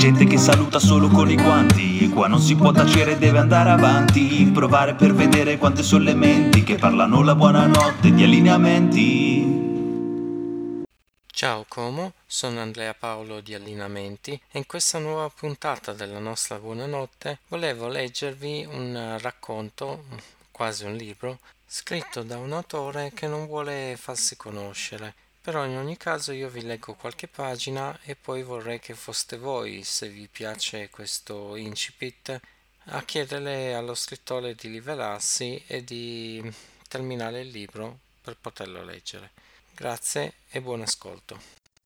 gente che saluta solo con i guanti. Qua non si può tacere, deve andare avanti. Provare per vedere quante sono le menti che parlano la buonanotte di allineamenti. Ciao Como, sono Andrea Paolo di Allineamenti e in questa nuova puntata della nostra buonanotte volevo leggervi un racconto, quasi un libro, scritto da un autore che non vuole farsi conoscere. Però in ogni caso io vi leggo qualche pagina e poi vorrei che foste voi, se vi piace questo incipit, a chiedere allo scrittore di livellarsi e di terminare il libro per poterlo leggere. Grazie e buon ascolto.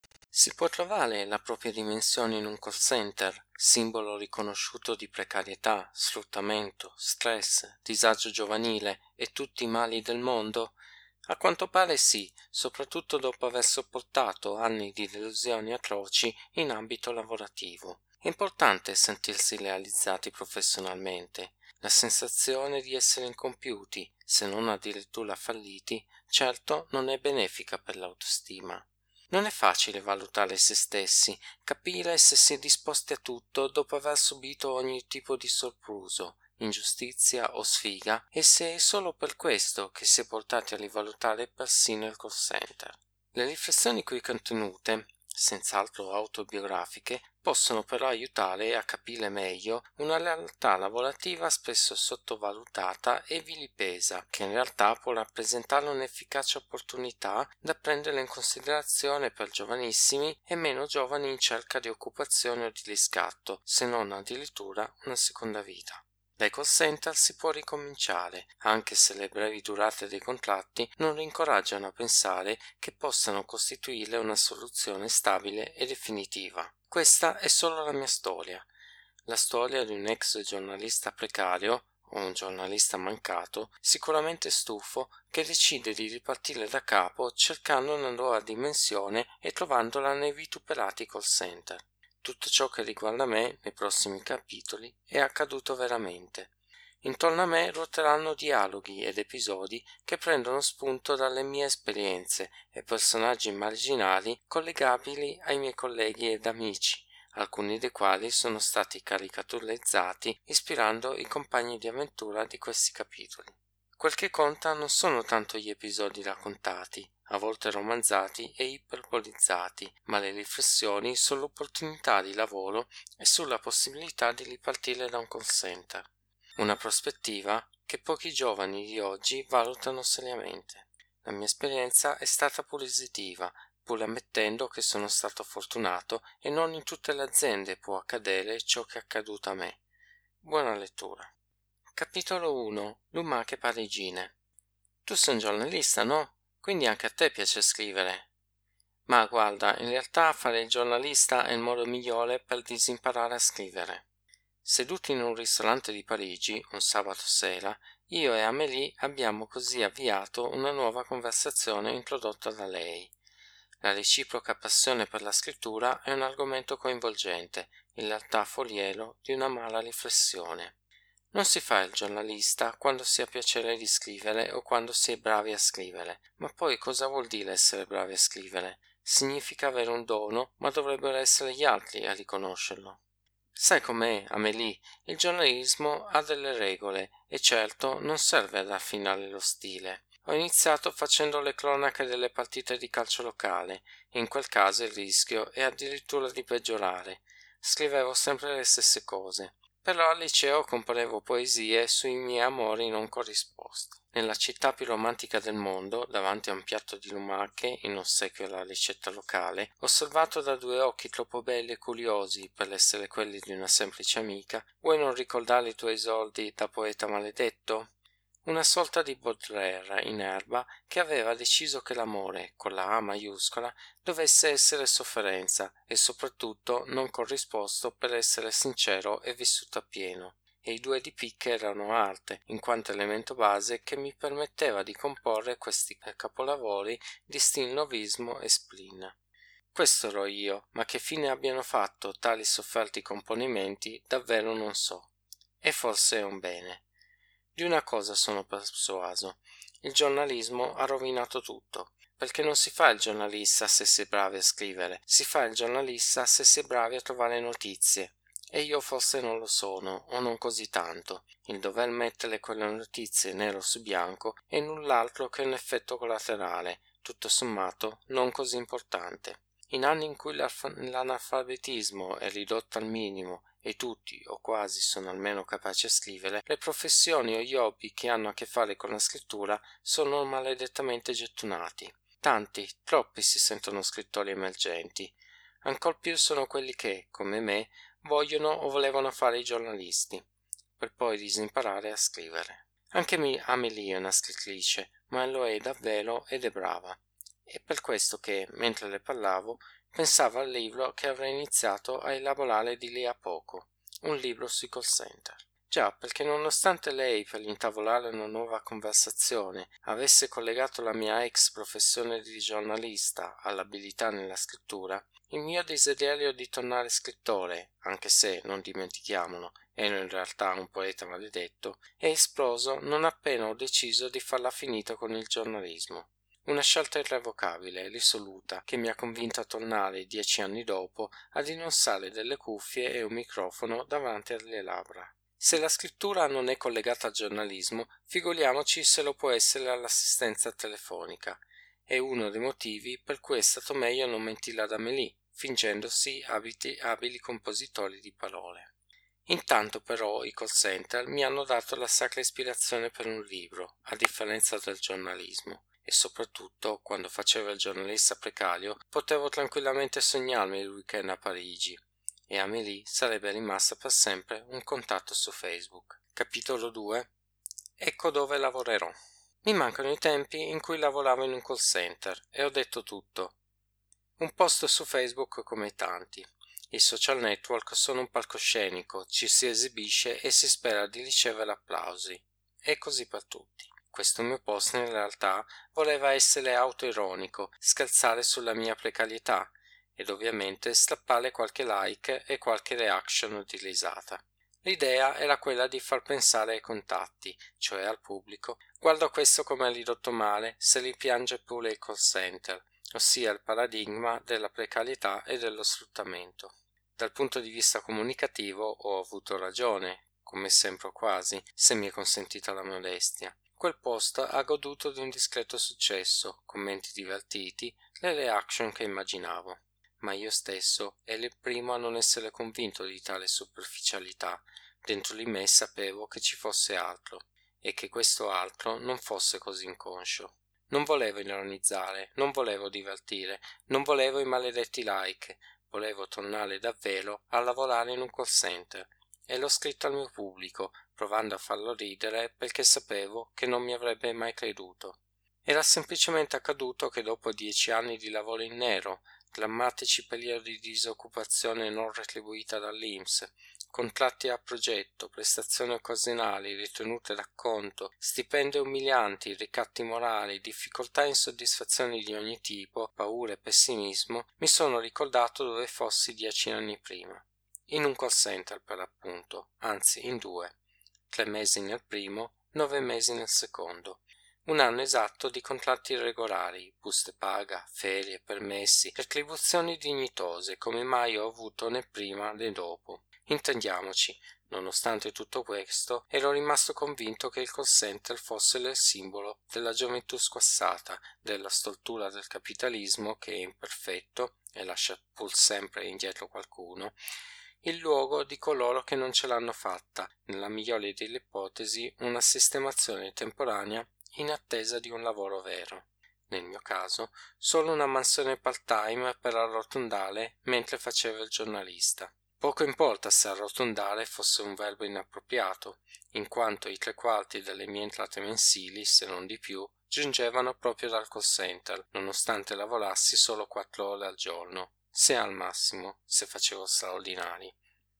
Si può trovare la propria dimensione in un call center, simbolo riconosciuto di precarietà, sfruttamento, stress, disagio giovanile e tutti i mali del mondo? A quanto pare sì, soprattutto dopo aver sopportato anni di delusioni atroci in ambito lavorativo. È importante sentirsi realizzati professionalmente. La sensazione di essere incompiuti, se non addirittura falliti, certo non è benefica per l'autostima. Non è facile valutare se stessi, capire se si è disposti a tutto dopo aver subito ogni tipo di sopruso, ingiustizia o sfiga, e se è solo per questo che si è portati a rivalutare persino il call center. Le riflessioni qui contenute, senz'altro autobiografiche, possono però aiutare a capire meglio una realtà lavorativa spesso sottovalutata e vilipesa, che in realtà può rappresentare un'efficace opportunità da prendere in considerazione per giovanissimi e meno giovani in cerca di occupazione o di riscatto, se non addirittura una seconda vita. Dai call center si può ricominciare, anche se le brevi durate dei contratti non rincoraggiano a pensare che possano costituire una soluzione stabile e definitiva. Questa è solo la mia storia, la storia di un ex giornalista precario o un giornalista mancato, sicuramente stufo, che decide di ripartire da capo cercando una nuova dimensione e trovandola nei vituperati call center. Tutto ciò che riguarda me nei prossimi capitoli è accaduto veramente. Intorno a me ruoteranno dialoghi ed episodi che prendono spunto dalle mie esperienze e personaggi marginali collegabili ai miei colleghi ed amici, alcuni dei quali sono stati caricaturizzati ispirando i compagni di avventura di questi capitoli. Quel che conta non sono tanto gli episodi raccontati, a volte romanzati e iperbolizzati, ma le riflessioni sull'opportunità di lavoro e sulla possibilità di ripartire da un call center. Una prospettiva che pochi giovani di oggi valutano seriamente. La mia esperienza è stata positiva, pur ammettendo che sono stato fortunato e non in tutte le aziende può accadere ciò che è accaduto a me. Buona lettura. Capitolo 1. Lumache parigine. Tu sei un giornalista, no? Quindi anche a te piace scrivere. Ma guarda, in realtà fare il giornalista è il modo migliore per disimparare a scrivere. Seduti in un ristorante di Parigi, un sabato sera, io e Amélie abbiamo così avviato una nuova conversazione introdotta da lei. La reciproca passione per la scrittura è un argomento coinvolgente, in realtà foriero di una mala riflessione. Non si fa il giornalista quando si ha piacere di scrivere o quando si è bravi a scrivere. Ma poi cosa vuol dire essere bravi a scrivere? Significa avere un dono, ma dovrebbero essere gli altri a riconoscerlo. Sai com'è, Amélie? Il giornalismo ha delle regole e certo non serve ad affinare lo stile. Ho iniziato facendo le cronache delle partite di calcio locale e in quel caso il rischio è addirittura di peggiorare. Scrivevo sempre le stesse cose. Però al liceo componevo poesie sui miei amori non corrisposti. Nella città più romantica del mondo, davanti a un piatto di lumache, in ossequio alla ricetta locale, osservato da due occhi troppo belli e curiosi per essere quelli di una semplice amica, vuoi non ricordare i tuoi esordi da poeta maledetto? Una sorta di Baudelaire in erba che aveva deciso che l'amore, con la A maiuscola, dovesse essere sofferenza e soprattutto non corrisposto per essere sincero e vissuto appieno. E i due di picche erano arte, in quanto elemento base che mi permetteva di comporre questi capolavori di stil novismo e spleen. Questo ero io, ma che fine abbiano fatto tali sofferti componimenti davvero non so. E forse è un bene. Di una cosa sono persuaso: il giornalismo ha rovinato tutto. perché non si fa il giornalista se si è bravi a scrivere, si fa il giornalista se si è bravi a trovare notizie. E io forse non lo sono, o non così tanto. Il dover mettere quelle notizie nero su bianco è null'altro che un effetto collaterale, tutto sommato non così importante. In anni in cui l'analfabetismo è ridotto al minimo e tutti o quasi sono almeno capaci a scrivere, le professioni o gli hobby che hanno a che fare con la scrittura sono maledettamente gettonati. Tanti, troppi si sentono scrittori emergenti. Ancor più sono quelli che, come me, vogliono o volevano fare i giornalisti, per poi disimparare a scrivere. Anche Amelie è una scrittrice, ma lo è davvero ed è brava. È per questo che, mentre le parlavo, pensavo al libro che avrei iniziato a elaborare di lì a poco, un libro sui call center. Già, perché nonostante lei, per intavolare una nuova conversazione, avesse collegato la mia ex professione di giornalista all'abilità nella scrittura, il mio desiderio di tornare scrittore, anche se, non dimentichiamolo, ero in realtà un poeta maledetto, è esploso non appena ho deciso di farla finita con il giornalismo. Una scelta irrevocabile e risoluta che mi ha convinto a tornare 10 anni dopo ad indossare delle cuffie e un microfono davanti alle labbra. Se la scrittura non è collegata al giornalismo, figuriamoci se lo può essere all'assistenza telefonica. È uno dei motivi per cui è stato meglio non mentirla da Amélie, fingendosi abili compositori di parole. Intanto però i call center mi hanno dato la sacra ispirazione per un libro, a differenza del giornalismo, e soprattutto, quando facevo il giornalista precario, potevo tranquillamente sognarmi il weekend a Parigi, e Amélie sarebbe rimasta per sempre un contatto su Facebook. Capitolo 2. Ecco dove lavorerò. Mi mancano i tempi in cui lavoravo in un call center e ho detto tutto. Un post su Facebook come tanti. I social network sono un palcoscenico, ci si esibisce e si spera di ricevere applausi. E così per tutti. Questo mio post in realtà voleva essere autoironico, scherzare sulla mia precarietà ed ovviamente strappare qualche like e qualche reaction di risata. L'idea era quella di far pensare ai contatti, cioè al pubblico, guarda questo come ha ridotto male se li piange pure il call center, ossia il paradigma della precarietà e dello sfruttamento. Dal punto di vista comunicativo ho avuto ragione, come sempre o quasi, se mi è consentita la modestia. Quel post ha goduto di un discreto successo, commenti divertiti, le reaction che immaginavo. Ma io stesso ero il primo a non essere convinto di tale superficialità. Dentro di me sapevo che ci fosse altro, e che questo altro non fosse così inconscio. Non volevo ironizzare, non volevo divertire, non volevo i maledetti like, volevo tornare davvero a lavorare in un call center, e l'ho scritto al mio pubblico, provando a farlo ridere perché sapevo che non mi avrebbe mai creduto. Era semplicemente accaduto che dopo 10 anni di lavoro in nero, drammatici periodi di disoccupazione non retribuita dall'INPS, contratti a progetto, prestazioni occasionali, ritenute d'acconto, stipendi umilianti, ricatti morali, difficoltà e insoddisfazioni di ogni tipo, paure e pessimismo, mi sono ricordato dove fossi 10 anni prima. In un call center per l'appunto, anzi in 2. 3 mesi nel primo, 9 mesi nel secondo. Un anno esatto di contratti irregolari, buste paga, ferie, permessi, retribuzioni dignitose come mai ho avuto né prima né dopo. Intendiamoci, nonostante tutto questo, ero rimasto convinto che il call center fosse il simbolo della gioventù squassata, della stoltura del capitalismo che è imperfetto e lascia pur sempre indietro qualcuno, il luogo di coloro che non ce l'hanno fatta, nella migliore delle ipotesi una sistemazione temporanea in attesa di un lavoro vero. Nel mio caso, solo una mansione part-time per arrotondare mentre facevo il giornalista. Poco importa se arrotondare fosse un verbo inappropriato, in quanto i 3/4 delle mie entrate mensili, se non di più, giungevano proprio dal call center, nonostante lavorassi solo 4 ore al giorno, 6 al massimo, se facevo straordinari.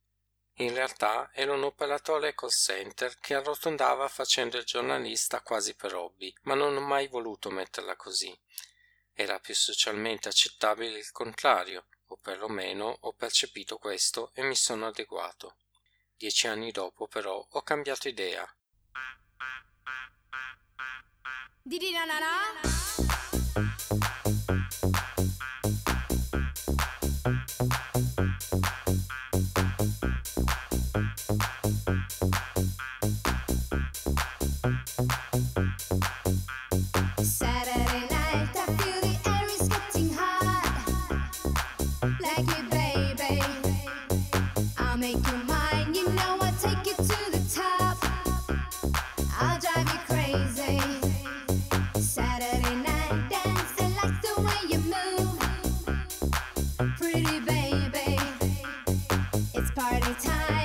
In realtà ero un operatore call center che arrotondava facendo il giornalista quasi per hobby, ma non ho mai voluto metterla così. Era più socialmente accettabile il contrario, o perlomeno ho percepito questo e mi sono adeguato. 10 anni dopo, però, ho cambiato idea. Didi na na na. make you mine, you know I'll take you to the top. I'll drive you crazy. Saturday night dancing, like the way you move. Pretty baby, it's party time.